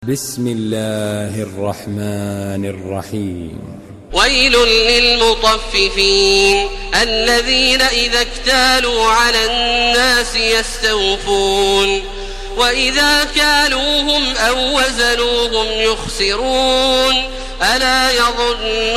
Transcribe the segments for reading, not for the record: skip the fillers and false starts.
بسم الله الرحمن الرحيم. ويل للمطففين الذين إذا اكتالوا على الناس يستوفون وإذا كالوهم أو وزنوهم يخسرون ألا يظن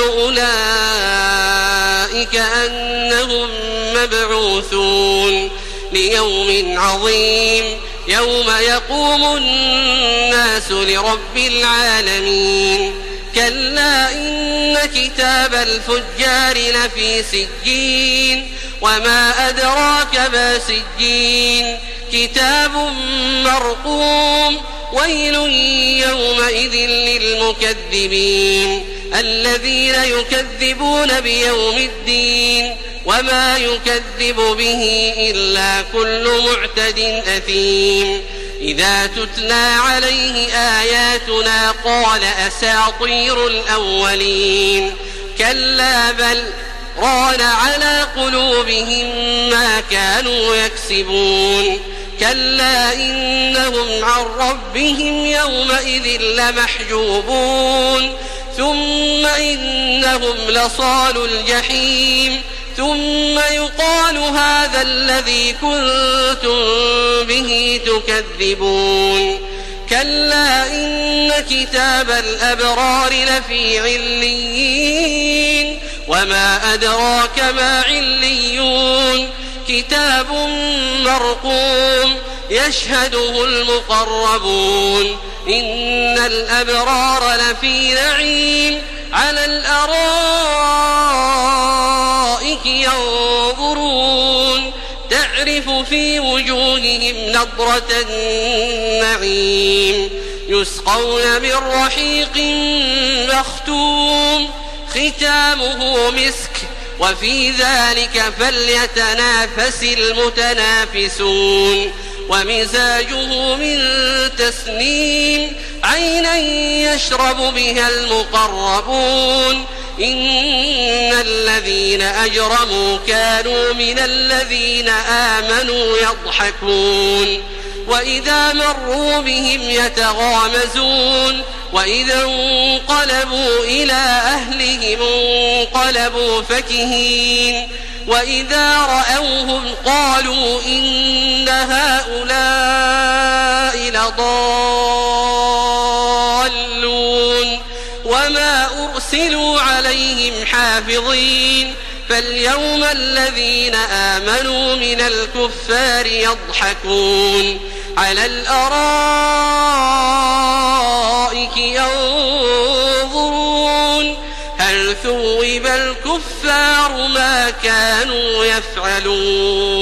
أولئك أنهم مبعوثون ليوم عظيم يوم يقوم الناس لرب العالمين كلا إن كتاب الفجار لفي سجين وما أدراك ما سجين كتاب مرقوم ويل يومئذ للمكذبين الذين يكذبون بيوم الدين وما يكذب به إلا كل معتد أثيم إذا تتلى عليه آياتنا قال أساطير الأولين كلا بل ران على قلوبهم ما كانوا يكسبون كلا إنهم عن ربهم يومئذ لمحجوبون ثم إنهم لصالوا الجحيم ثم يقال هذا الذي كنتم به تكذبون كلا إن كتاب الأبرار لفي عليين وما أدراك ما عليون كتاب مرقوم يشهده المقربون إن الأبرار لفي نعيم على الأرائك ينظرون تعرف في وجوههم نضرة النعيم يسقون من رحيق مختوم ختامه مسك وفي ذلك فليتنافس المتنافسون ومزاجه من تسنيم عينا يشرب بها المقربون إن الذين أجرموا كانوا من الذين آمنوا يضحكون وإذا مروا بهم يتغامزون وإذا انقلبوا إلى أهلهم انقلبوا فكهين وإذا رأوهم قالوا إن هؤلاء لضالون وما أرسلوا عليهم حافظين فاليوم الذين آمنوا من الكفار يضحكون على الأرائك ينظرون هل ثوب الكفار ما كانوا يفعلون